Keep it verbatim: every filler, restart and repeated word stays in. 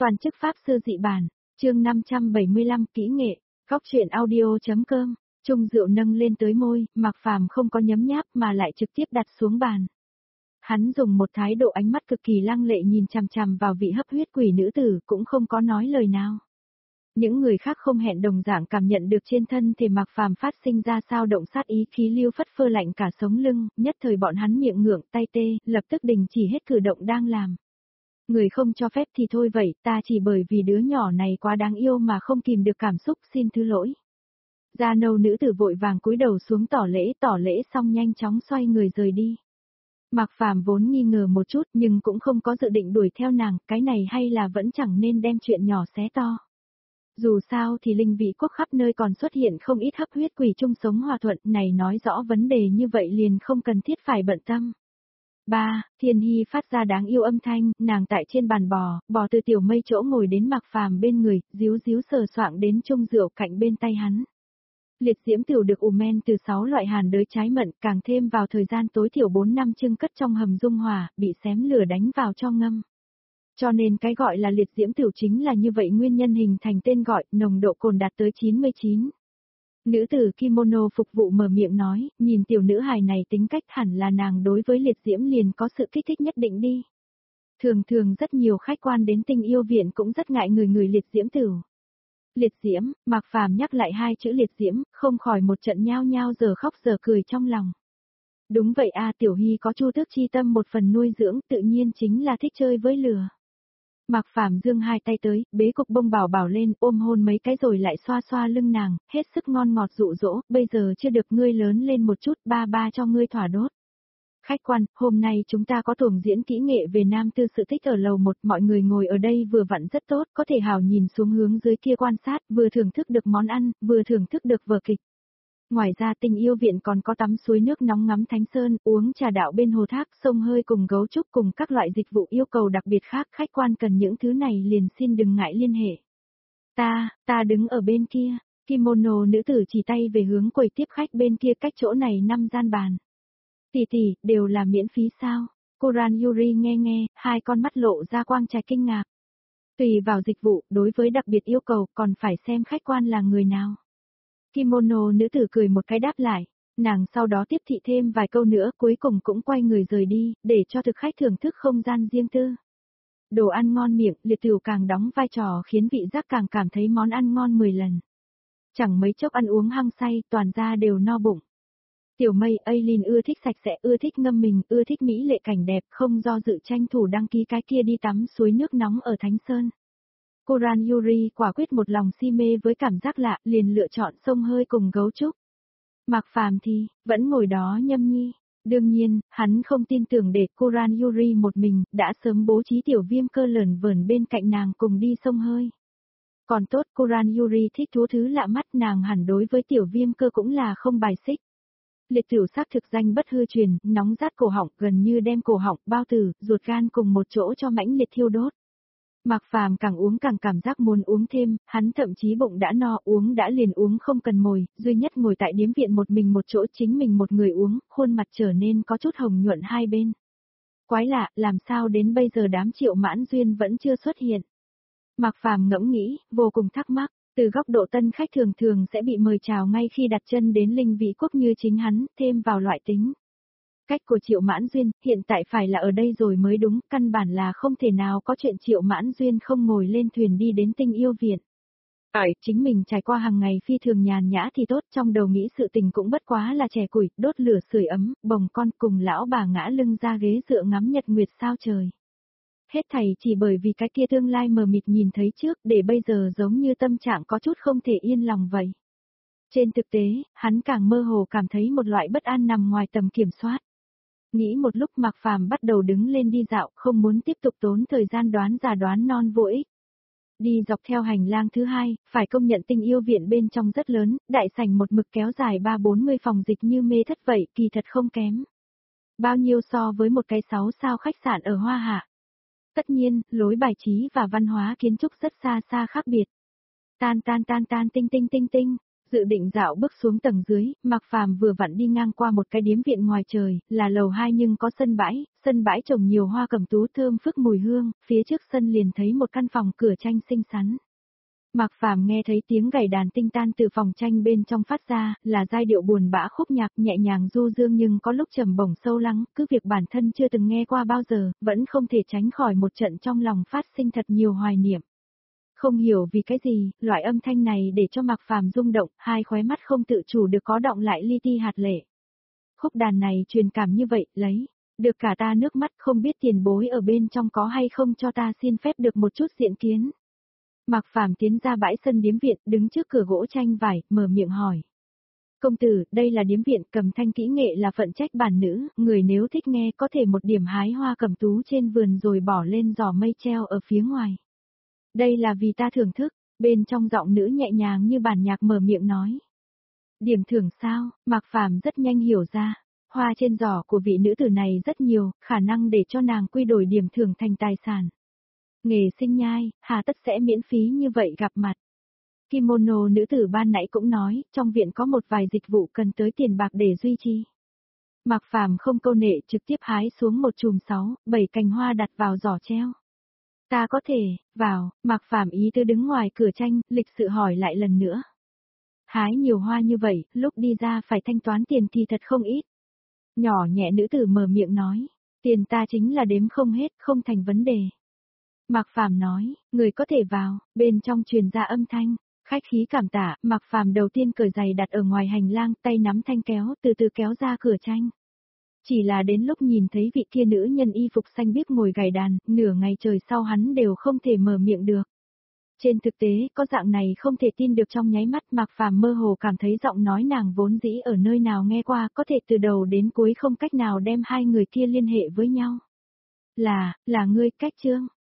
Toàn chức pháp sư dị bản, chương năm trăm bảy mươi lăm kỹ nghệ, góc truyện audio.com, chung rượu nâng lên tới môi, Mạc Phàm không có nhấm nháp mà lại trực tiếp đặt xuống bàn. Hắn dùng một thái độ ánh mắt cực kỳ lăng lệ nhìn chằm chằm vào vị hấp huyết quỷ nữ tử, cũng không có nói lời nào. Những người khác không hẹn đồng dạng cảm nhận được trên thân thể Mạc Phàm phát sinh ra sao động sát ý, khí lưu phất phơ lạnh cả sống lưng, nhất thời bọn hắn miệng ngượng tay tê, lập tức đình chỉ hết cử động đang làm. Người không cho phép thì thôi vậy, ta chỉ bởi vì đứa nhỏ này quá đáng yêu mà không kìm được cảm xúc, xin thứ lỗi. Da nâu nữ tử vội vàng cúi đầu xuống tỏ lễ, tỏ lễ xong nhanh chóng xoay người rời đi. Mạc Phàm vốn nghi ngờ một chút nhưng cũng không có dự định đuổi theo nàng, cái này hay là vẫn chẳng nên đem chuyện nhỏ xé to. Dù sao thì linh vị quốc khắp nơi còn xuất hiện không ít hấp huyết quỷ chung sống hòa thuận, này nói rõ vấn đề như vậy liền không cần thiết phải bận tâm. Ba, Thiên Hy phát ra đáng yêu âm thanh, nàng tại trên bàn bò, bò từ tiểu mây chỗ ngồi đến Mạc Phàm bên người, díu díu sờ soạng đến chung rượu cạnh bên tay hắn. Liệt diễm tiểu được ủ men từ sáu loại hàn đới trái mận, càng thêm vào thời gian tối thiểu bốn năm trưng cất trong hầm dung hòa, bị xém lửa đánh vào cho ngâm. Cho nên cái gọi là liệt diễm tiểu chính là như vậy, nguyên nhân hình thành tên gọi, nồng độ cồn đạt tới chín mươi chín. Nữ tử kimono phục vụ mở miệng nói, nhìn tiểu nữ hài này tính cách hẳn là nàng đối với liệt diễm liền có sự kích thích nhất định đi. Thường thường rất nhiều khách quan đến tình yêu viện cũng rất ngại người người liệt diễm tử. Liệt diễm, Mạc Phàm nhắc lại hai chữ liệt diễm, không khỏi một trận nhao nhao giờ khóc giờ cười trong lòng. Đúng vậy a, tiểu hy có chu tước chi tâm một phần nuôi dưỡng, tự nhiên chính là thích chơi với lửa. Mạc Phàm giương hai tay tới, bế cục bông bảo bảo lên, ôm hôn mấy cái rồi lại xoa xoa lưng nàng, hết sức ngon ngọt dụ dỗ, bây giờ chưa được ngươi lớn lên một chút, ba ba cho ngươi thỏa đốt. Khách quan, hôm nay chúng ta có tuồng diễn kỹ nghệ về nam tư sự tích ở lầu một, mọi người ngồi ở đây vừa vặn rất tốt, có thể hào nhìn xuống hướng dưới kia quan sát, vừa thưởng thức được món ăn, vừa thưởng thức được vở kịch. Ngoài ra tình yêu viện còn có tắm suối nước nóng ngắm thánh sơn, uống trà đạo bên hồ thác, sông hơi cùng gấu trúc cùng các loại dịch vụ yêu cầu đặc biệt khác, khách quan cần những thứ này liền xin đừng ngại liên hệ. Ta, ta đứng ở bên kia, kimono nữ tử chỉ tay về hướng quầy tiếp khách bên kia, cách chỗ này năm gian bàn. Tỷ tỷ, đều là miễn phí sao? Kuran Yuri nghe nghe, hai con mắt lộ ra quang trạch kinh ngạc. Tùy vào dịch vụ, đối với đặc biệt yêu cầu còn phải xem khách quan là người nào. Kimono nữ tử cười một cái đáp lại, nàng sau đó tiếp thị thêm vài câu nữa, cuối cùng cũng quay người rời đi, để cho thực khách thưởng thức không gian riêng tư. Đồ ăn ngon miệng, liệt tiểu càng đóng vai trò khiến vị giác càng cảm thấy món ăn ngon mười lần. Chẳng mấy chốc ăn uống hăng say, toàn ra đều no bụng. Tiểu mây Aileen ưa thích sạch sẽ, ưa thích ngâm mình, ưa thích mỹ lệ cảnh đẹp, không do dự tranh thủ đăng ký cái kia đi tắm suối nước nóng ở Thánh Sơn. Kuran Yuri quả quyết một lòng si mê với cảm giác lạ, liền lựa chọn sông hơi cùng gấu trúc. Mạc Phàm thì, vẫn ngồi đó nhâm nhi. Đương nhiên, hắn không tin tưởng để Kuran Yuri một mình, đã sớm bố trí tiểu viêm cơ lởn vởn bên cạnh nàng cùng đi sông hơi. Còn tốt Kuran Yuri thích thú thứ lạ mắt, nàng hẳn đối với tiểu viêm cơ cũng là không bài xích. Liệt tiểu xác thực danh bất hư truyền, nóng rát cổ họng, gần như đem cổ họng, bao tử, ruột gan cùng một chỗ cho mãnh liệt thiêu đốt. Mạc Phàm càng uống càng cảm giác muốn uống thêm, hắn thậm chí bụng đã no, uống đã liền uống không cần mồi, duy nhất ngồi tại điếm viện một mình một chỗ, chính mình một người uống, khuôn mặt trở nên có chút hồng nhuận hai bên. Quái lạ, làm sao đến bây giờ đám Triệu Mãn Duyên vẫn chưa xuất hiện. Mạc Phàm ngẫm nghĩ, vô cùng thắc mắc, từ góc độ tân khách thường thường sẽ bị mời chào ngay khi đặt chân đến linh vị quốc như chính hắn, thêm vào loại tính. Cách của Triệu Mãn Duyên, hiện tại phải là ở đây rồi mới đúng, căn bản là không thể nào có chuyện Triệu Mãn Duyên không ngồi lên thuyền đi đến tình yêu viện. Tại, chính mình trải qua hàng ngày phi thường nhàn nhã thì tốt, trong đầu nghĩ sự tình cũng bất quá là chè củi, đốt lửa sưởi ấm, bồng con cùng lão bà ngã lưng ra ghế dựa ngắm nhật nguyệt sao trời. Hết thảy chỉ bởi vì cái kia tương lai mờ mịt nhìn thấy trước, để bây giờ giống như tâm trạng có chút không thể yên lòng vậy. Trên thực tế, hắn càng mơ hồ cảm thấy một loại bất an nằm ngoài tầm kiểm soát. Nghĩ một lúc Mạc Phàm bắt đầu đứng lên đi dạo, không muốn tiếp tục tốn thời gian đoán già đoán non vô ích. Đi dọc theo hành lang thứ hai, phải công nhận tình yêu viện bên trong rất lớn, đại sảnh một mực kéo dài ba bốn mươi phòng dịch như mê thất vậy, kỳ thật không kém. Bao nhiêu so với một cái sáu sao khách sạn ở Hoa Hạ. Tất nhiên, lối bài trí và văn hóa kiến trúc rất xa xa khác biệt. Tan tan tan tan tinh tinh tinh tinh, Dự định dạo bước xuống tầng dưới, Mạc Phàm vừa vặn đi ngang qua một cái điếm viện ngoài trời, là lầu hai nhưng có sân bãi, sân bãi trồng nhiều hoa cẩm tú thơm phức mùi hương, phía trước sân liền thấy một căn phòng cửa tranh xinh xắn. Mạc Phàm nghe thấy tiếng gảy đàn tinh tan từ phòng tranh bên trong phát ra, là giai điệu buồn bã khúc nhạc nhẹ nhàng du dương nhưng có lúc trầm bổng sâu lắng, cứ việc bản thân chưa từng nghe qua bao giờ, vẫn không thể tránh khỏi một trận trong lòng phát sinh thật nhiều hoài niệm. Không hiểu vì cái gì, loại âm thanh này để cho Mạc Phàm rung động, hai khóe mắt không tự chủ được có động lại li ti hạt lệ. Khúc đàn này truyền cảm như vậy, lấy, được cả ta nước mắt, không biết tiền bối ở bên trong có hay không, cho ta xin phép được một chút diện kiến. Mạc Phàm tiến ra bãi sân điếm viện, đứng trước cửa gỗ tranh vải, mở miệng hỏi. Công tử, đây là điếm viện, cầm thanh kỹ nghệ là phận trách bản nữ, người nếu thích nghe có thể một điểm hái hoa cẩm tú trên vườn rồi bỏ lên giỏ mây treo ở phía ngoài. Đây là vì ta thưởng thức, bên trong giọng nữ nhẹ nhàng như bản nhạc mở miệng nói. Điểm thưởng sao, Mạc Phàm rất nhanh hiểu ra, hoa trên giỏ của vị nữ tử này rất nhiều, khả năng để cho nàng quy đổi điểm thưởng thành tài sản. Nghề sinh nhai, hà tất sẽ miễn phí như vậy gặp mặt. Kimono nữ tử ban nãy cũng nói, trong viện có một vài dịch vụ cần tới tiền bạc để duy trì. Mạc Phàm không câu nệ trực tiếp hái xuống một chùm sáu, bảy cành hoa đặt vào giỏ treo. Ta có thể, vào, Mạc Phàm ý tư đứng ngoài cửa tranh, lịch sự hỏi lại lần nữa. Hái nhiều hoa như vậy, lúc đi ra phải thanh toán tiền thì thật không ít. Nhỏ nhẹ nữ tử mở miệng nói, tiền ta chính là đếm không hết, không thành vấn đề. Mạc Phàm nói, người có thể vào, bên trong truyền ra âm thanh, khách khí cảm tạ, Mạc Phàm đầu tiên cởi giày đặt ở ngoài hành lang, tay nắm thanh kéo, từ từ kéo ra cửa tranh. Chỉ là đến lúc nhìn thấy vị kia nữ nhân y phục xanh biếc ngồi gảy đàn, nửa ngày trời sau hắn đều không thể mở miệng được. Trên thực tế, có dạng này không thể tin được, trong nháy mắt Mạc Phàm mơ hồ cảm thấy giọng nói nàng vốn dĩ ở nơi nào nghe qua, có thể từ đầu đến cuối không cách nào đem hai người kia liên hệ với nhau. Là, là ngươi, Cách Trương.